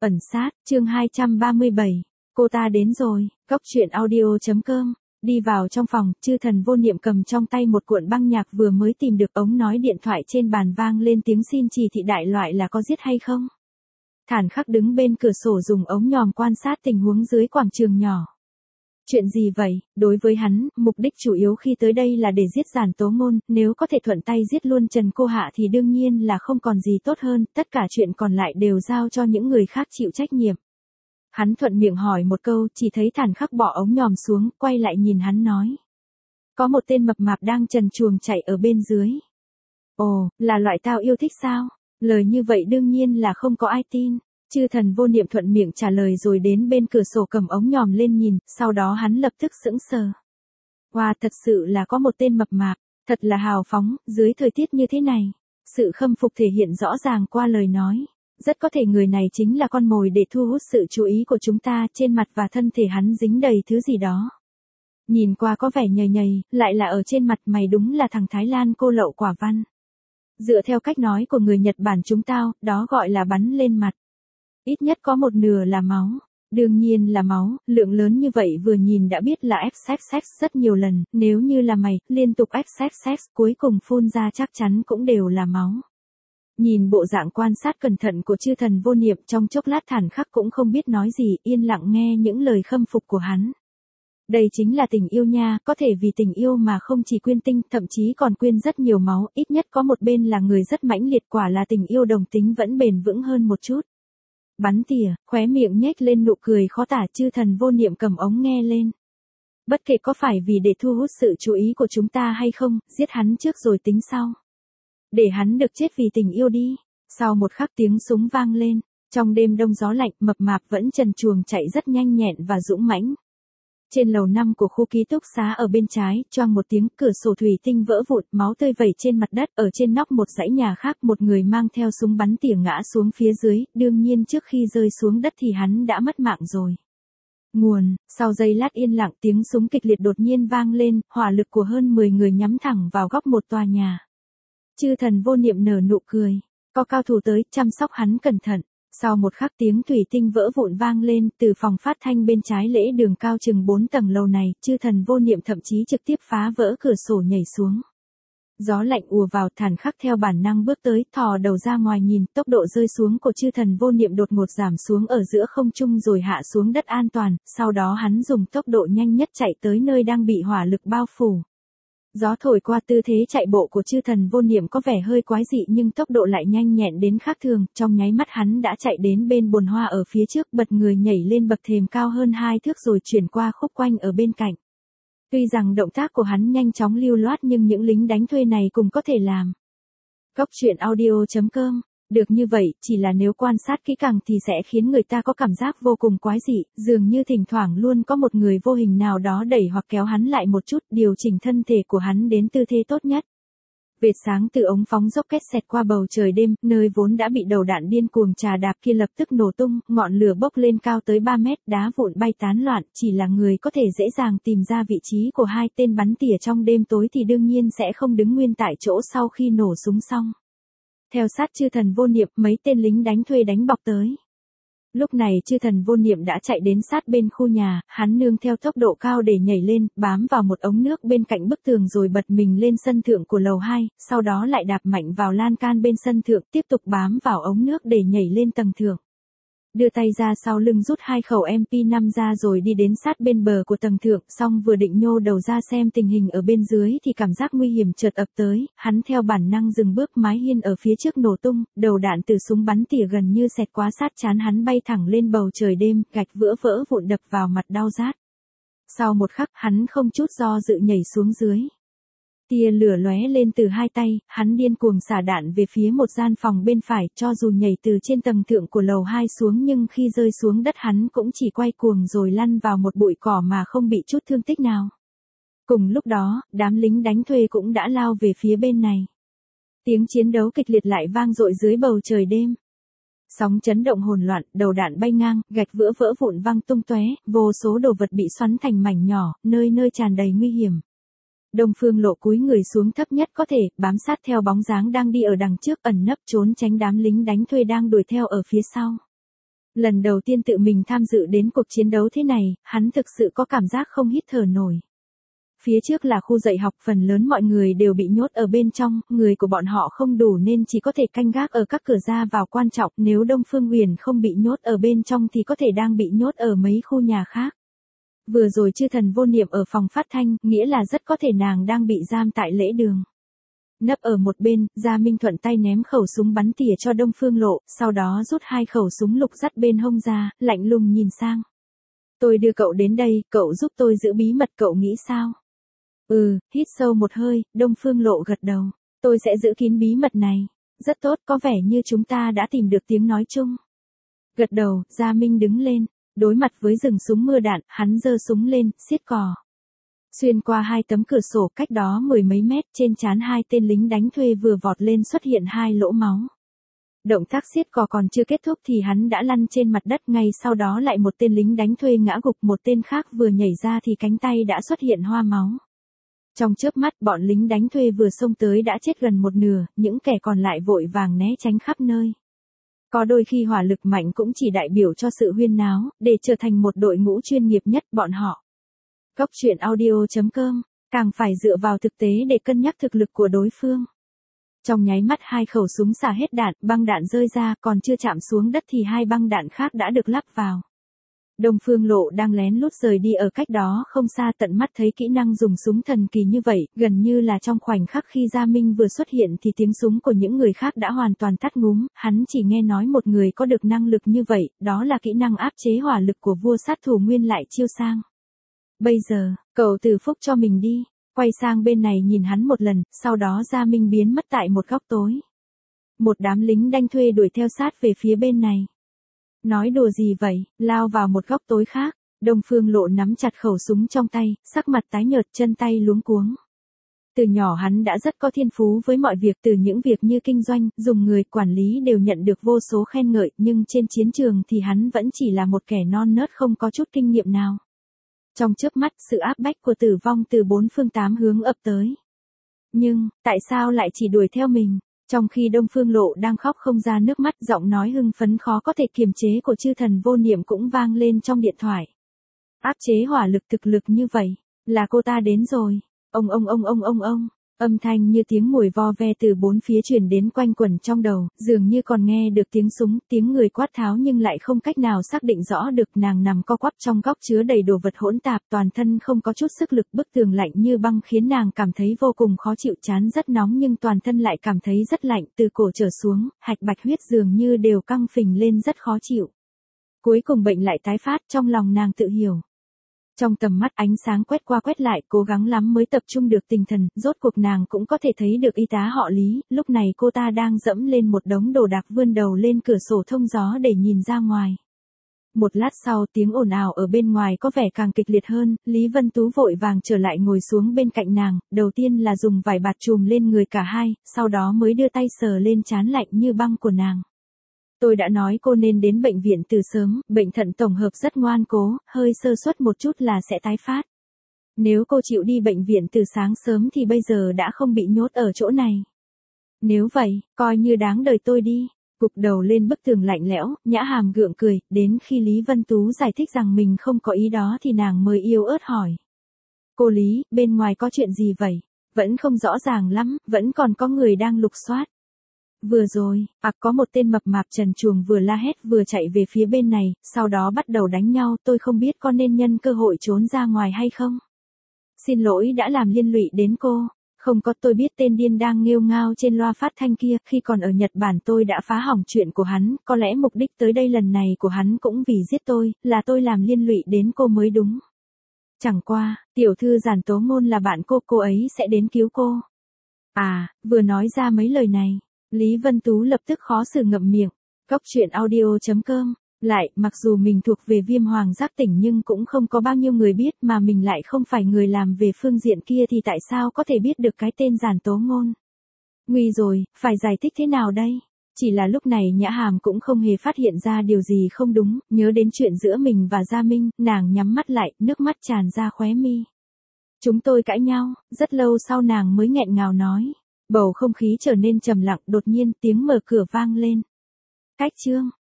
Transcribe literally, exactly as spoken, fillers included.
Ẩn sát, chương hai trăm ba mươi bảy. Cô ta đến rồi. Cốc truyện audio.com. Đi vào trong phòng, Chư Thần Vô Niệm cầm trong tay một cuộn băng nhạc vừa mới tìm được, ống nói điện thoại trên bàn vang lên tiếng xin chỉ thị đại loại là có giết hay không. Thản Khắc đứng bên cửa sổ dùng ống nhòm quan sát tình huống dưới quảng trường nhỏ. Chuyện gì vậy? Đối với hắn, mục đích chủ yếu khi tới đây là để giết Giản Tố Ngôn, nếu có thể thuận tay giết luôn Trần Cô Hạ thì đương nhiên là không còn gì tốt hơn, tất cả chuyện còn lại đều giao cho những người khác chịu trách nhiệm. Hắn thuận miệng hỏi một câu, chỉ thấy Thản Khắc bỏ ống nhòm xuống, quay lại nhìn hắn nói. Có một tên mập mạp đang trần truồng chạy ở bên dưới. Ồ, là loại tao yêu thích sao? Lời như vậy đương nhiên là không có ai tin. Chư Thần Vô Niệm thuận miệng trả lời rồi đến bên cửa sổ cầm ống nhòm lên nhìn, sau đó hắn lập tức sững sờ. Wow, thật sự là có một tên mập mạp, thật là hào phóng, dưới thời tiết như thế này. Sự khâm phục thể hiện rõ ràng qua lời nói. Rất có thể người này chính là con mồi để thu hút sự chú ý của chúng ta, trên mặt và thân thể hắn dính đầy thứ gì đó. Nhìn qua có vẻ nhầy nhầy, lại là ở trên mặt mày đúng là thằng Thái Lan cô lậu quả văn. Dựa theo cách nói của người Nhật Bản chúng tao, đó gọi là bắn lên mặt. Ít nhất có một nửa là máu. Đương nhiên là máu, lượng lớn như vậy vừa nhìn đã biết là ép sex sex rất nhiều lần, nếu như là mày, liên tục ép sex sex cuối cùng phun ra chắc chắn cũng đều là máu. Nhìn bộ dạng quan sát cẩn thận của Chư Thần Vô Niệm trong chốc lát Thản Khắc cũng không biết nói gì, yên lặng nghe những lời khâm phục của hắn. Đây chính là tình yêu nha, có thể vì tình yêu mà không chỉ quyên tinh, thậm chí còn quyên rất nhiều máu, ít nhất có một bên là người rất mãnh liệt, quả là tình yêu đồng tính vẫn bền vững hơn một chút. Bắn tỉa, khóe miệng nhếch lên nụ cười khó tả, Chư Thần Vô Niệm cầm ống nghe lên. Bất kể có phải vì để thu hút sự chú ý của chúng ta hay không, giết hắn trước rồi tính sau. Để hắn được chết vì tình yêu đi. Sau một khắc tiếng súng vang lên, trong đêm đông gió lạnh, mập mạp vẫn trần truồng chạy rất nhanh nhẹn và dũng mãnh. Trên lầu năm của khu ký túc xá ở bên trái, choang một tiếng, cửa sổ thủy tinh vỡ vụn, máu tươi vẩy trên mặt đất, ở trên nóc một dãy nhà khác, một người mang theo súng bắn tỉa ngã xuống phía dưới, đương nhiên trước khi rơi xuống đất thì hắn đã mất mạng rồi. Nguồn, sau giây lát yên lặng tiếng súng kịch liệt đột nhiên vang lên, hỏa lực của hơn mười người nhắm thẳng vào góc một tòa nhà. Chư Thần Vô Niệm nở nụ cười, có cao thủ tới, chăm sóc hắn cẩn thận. Sau một khắc tiếng thủy tinh vỡ vụn vang lên, từ phòng phát thanh bên trái lễ đường cao chừng bốn tầng lầu này, Chư Thần Vô Niệm thậm chí trực tiếp phá vỡ cửa sổ nhảy xuống. Gió lạnh ùa vào, Thản Khắc theo bản năng bước tới, thò đầu ra ngoài nhìn, tốc độ rơi xuống của Chư Thần Vô Niệm đột ngột giảm xuống ở giữa không trung rồi hạ xuống đất an toàn, sau đó hắn dùng tốc độ nhanh nhất chạy tới nơi đang bị hỏa lực bao phủ. Gió thổi qua, tư thế chạy bộ của Chư Thần Vô Niệm có vẻ hơi quái dị nhưng tốc độ lại nhanh nhẹn đến khác thường, trong nháy mắt hắn đã chạy đến bên bồn hoa ở phía trước, bật người nhảy lên bậc thềm cao hơn hai thước rồi chuyển qua khúc quanh ở bên cạnh. Tuy rằng động tác của hắn nhanh chóng lưu loát nhưng những lính đánh thuê này cũng có thể làm. Cốc truyện audio.com. Được như vậy, chỉ là nếu quan sát kỹ càng thì sẽ khiến người ta có cảm giác vô cùng quái dị, dường như thỉnh thoảng luôn có một người vô hình nào đó đẩy hoặc kéo hắn lại một chút, điều chỉnh thân thể của hắn đến tư thế tốt nhất. Vệt sáng từ ống phóng rocket xẹt qua bầu trời đêm, nơi vốn đã bị đầu đạn điên cuồng trà đạp kia lập tức nổ tung, ngọn lửa bốc lên cao tới ba mét, đá vụn bay tán loạn, chỉ là người có thể dễ dàng tìm ra vị trí của hai tên bắn tỉa trong đêm tối thì đương nhiên sẽ không đứng nguyên tại chỗ sau khi nổ súng xong. Theo sát Chư Thần Vô Niệm, mấy tên lính đánh thuê đánh bọc tới. Lúc này Chư Thần Vô Niệm đã chạy đến sát bên khu nhà, hắn nương theo tốc độ cao để nhảy lên, bám vào một ống nước bên cạnh bức tường rồi bật mình lên sân thượng của lầu hai, sau đó lại đạp mạnh vào lan can bên sân thượng, tiếp tục bám vào ống nước để nhảy lên tầng thượng. Đưa tay ra sau lưng rút hai khẩu em pê năm ra rồi đi đến sát bên bờ của tầng thượng, xong vừa định nhô đầu ra xem tình hình ở bên dưới thì cảm giác nguy hiểm chợt ập tới, hắn theo bản năng dừng bước, mái hiên ở phía trước nổ tung, đầu đạn từ súng bắn tỉa gần như xẹt qua sát trán hắn bay thẳng lên bầu trời đêm, gạch vỡ vỡ vụn đập vào mặt đau rát. Sau một khắc, hắn không chút do dự nhảy xuống dưới. Tia lửa lóe lên từ hai tay, hắn điên cuồng xả đạn về phía một gian phòng bên phải, cho dù nhảy từ trên tầng thượng của lầu hai xuống nhưng khi rơi xuống đất hắn cũng chỉ quay cuồng rồi lăn vào một bụi cỏ mà không bị chút thương tích nào. Cùng lúc đó, đám lính đánh thuê cũng đã lao về phía bên này. Tiếng chiến đấu kịch liệt lại vang dội dưới bầu trời đêm. Sóng chấn động hỗn loạn, đầu đạn bay ngang, gạch vỡ vỡ vụn văng tung tóe, vô số đồ vật bị xoắn thành mảnh nhỏ, nơi nơi tràn đầy nguy hiểm. Đông Phương Lộ cúi người xuống thấp nhất có thể, bám sát theo bóng dáng đang đi ở đằng trước, ẩn nấp trốn tránh đám lính đánh thuê đang đuổi theo ở phía sau. Lần đầu tiên tự mình tham dự đến cuộc chiến đấu thế này, hắn thực sự có cảm giác không hít thở nổi. Phía trước là khu dạy học, phần lớn mọi người đều bị nhốt ở bên trong, người của bọn họ không đủ nên chỉ có thể canh gác ở các cửa ra vào quan trọng, nếu Đông Phương Huyền không bị nhốt ở bên trong thì có thể đang bị nhốt ở mấy khu nhà khác. Vừa rồi chư thần vô niệm ở phòng phát thanh, nghĩa là rất có thể nàng đang bị giam tại lễ đường. Nấp ở một bên, Gia Minh thuận tay ném khẩu súng bắn tỉa cho Đông Phương Lộ, sau đó rút hai khẩu súng lục dắt bên hông ra, lạnh lùng nhìn sang. Tôi đưa cậu đến đây, cậu giúp tôi giữ bí mật, cậu nghĩ sao? Ừ, hít sâu một hơi, Đông Phương Lộ gật đầu. Tôi sẽ giữ kín bí mật này. Rất tốt, có vẻ như chúng ta đã tìm được tiếng nói chung. Gật đầu, Gia Minh đứng lên. Đối mặt với rừng súng mưa đạn, hắn giơ súng lên, xiết cò. Xuyên qua hai tấm cửa sổ cách đó mười mấy mét, trên trán hai tên lính đánh thuê vừa vọt lên xuất hiện hai lỗ máu. Động tác xiết cò còn chưa kết thúc thì hắn đã lăn trên mặt đất, ngay sau đó lại một tên lính đánh thuê ngã gục, một tên khác vừa nhảy ra thì cánh tay đã xuất hiện hoa máu. Trong chớp mắt, bọn lính đánh thuê vừa xông tới đã chết gần một nửa, những kẻ còn lại vội vàng né tránh khắp nơi. Có đôi khi hỏa lực mạnh cũng chỉ đại biểu cho sự huyên náo, để trở thành một đội ngũ chuyên nghiệp nhất bọn họ. Góc truyện audio chấm com, càng phải dựa vào thực tế để cân nhắc thực lực của đối phương. Trong nháy mắt hai khẩu súng xả hết đạn, băng đạn rơi ra, còn chưa chạm xuống đất thì hai băng đạn khác đã được lắp vào. Đông Phương Lộ đang lén lút rời đi ở cách đó không xa, tận mắt thấy kỹ năng dùng súng thần kỳ như vậy, gần như là trong khoảnh khắc khi Gia Minh vừa xuất hiện thì tiếng súng của những người khác đã hoàn toàn tắt ngúm, hắn chỉ nghe nói một người có được năng lực như vậy, đó là kỹ năng áp chế hỏa lực của vua sát thủ Nguyên Lại Chiêu Sang. Bây giờ, cậu từ phúc cho mình đi, quay sang bên này nhìn hắn một lần, sau đó Gia Minh biến mất tại một góc tối. Một đám lính đánh thuê đuổi theo sát về phía bên này. Nói đùa gì vậy, lao vào một góc tối khác, Đông Phương Lộ nắm chặt khẩu súng trong tay, sắc mặt tái nhợt, chân tay luống cuống. Từ nhỏ hắn đã rất có thiên phú với mọi việc, từ những việc như kinh doanh, dùng người, quản lý đều nhận được vô số khen ngợi, nhưng trên chiến trường thì hắn vẫn chỉ là một kẻ non nớt không có chút kinh nghiệm nào. Trong chớp mắt, sự áp bách của tử vong từ bốn phương tám hướng ập tới. Nhưng, tại sao lại chỉ đuổi theo mình? Trong khi Đông Phương Lộ đang khóc không ra nước mắt, giọng nói hưng phấn khó có thể kiềm chế của chư thần vô niệm cũng vang lên trong điện thoại. Áp chế hỏa lực thực lực như vậy, là cô ta đến rồi. Ông ông ông ông ông ông, âm thanh như tiếng mùi vo ve từ bốn phía truyền đến quanh quẩn trong đầu, dường như còn nghe được tiếng súng, tiếng người quát tháo nhưng lại không cách nào xác định rõ được. Nàng nằm co quắp trong góc chứa đầy đồ vật hỗn tạp, toàn thân không có chút sức lực, bức tường lạnh như băng khiến nàng cảm thấy vô cùng khó chịu, chán rất nóng nhưng toàn thân lại cảm thấy rất lạnh, từ cổ trở xuống, hạch bạch huyết dường như đều căng phình lên rất khó chịu. Cuối cùng bệnh lại tái phát, trong lòng nàng tự hiểu. Trong tầm mắt ánh sáng quét qua quét lại, cố gắng lắm mới tập trung được tinh thần, rốt cuộc nàng cũng có thể thấy được y tá họ Lý, lúc này cô ta đang dẫm lên một đống đồ đạc, vươn đầu lên cửa sổ thông gió để nhìn ra ngoài. Một lát sau, tiếng ồn ào ở bên ngoài có vẻ càng kịch liệt hơn, Lý Vân Tú vội vàng trở lại ngồi xuống bên cạnh nàng, đầu tiên là dùng vải bạt trùm lên người cả hai, sau đó mới đưa tay sờ lên trán lạnh như băng của nàng. Tôi đã nói cô nên đến bệnh viện từ sớm, bệnh thận tổng hợp rất ngoan cố, hơi sơ suất một chút là sẽ tái phát. Nếu cô chịu đi bệnh viện từ sáng sớm thì bây giờ đã không bị nhốt ở chỗ này. Nếu vậy, coi như đáng đời tôi đi. Gục đầu lên bức tường lạnh lẽo, Nhã Hàm gượng cười, đến khi Lý Vân Tú giải thích rằng mình không có ý đó thì nàng mới yếu ớt hỏi. Cô Lý, bên ngoài có chuyện gì vậy? Vẫn không rõ ràng lắm, vẫn còn có người đang lục soát. Vừa rồi, à có một tên mập mạp trần truồng vừa la hét vừa chạy về phía bên này, sau đó bắt đầu đánh nhau, tôi không biết có nên nhân cơ hội trốn ra ngoài hay không. Xin lỗi đã làm liên lụy đến cô. Không có, tôi biết tên điên đang nghêu ngao trên loa phát thanh kia, khi còn ở Nhật Bản tôi đã phá hỏng chuyện của hắn, có lẽ mục đích tới đây lần này của hắn cũng vì giết tôi, là tôi làm liên lụy đến cô mới đúng. Chẳng qua, tiểu thư Giản Tố Ngôn là bạn cô, cô ấy sẽ đến cứu cô. À, vừa nói ra mấy lời này, Lý Vân Tú lập tức khó xử ngậm miệng. Góc truyện audio chấm com. Lại, mặc dù mình thuộc về Viêm Hoàng Giác Tỉnh nhưng cũng không có bao nhiêu người biết, mà mình lại không phải người làm về phương diện kia thì tại sao có thể biết được cái tên Giản Tố Ngôn. Nguy rồi, phải giải thích thế nào đây? Chỉ là lúc này Nhã Hàm cũng không hề phát hiện ra điều gì không đúng, nhớ đến chuyện giữa mình và Gia Minh, nàng nhắm mắt lại, nước mắt tràn ra khóe mi. Chúng tôi cãi nhau, rất lâu sau nàng mới nghẹn ngào nói. Bầu không khí trở nên trầm lặng, đột nhiên tiếng mở cửa vang lên. Cách chương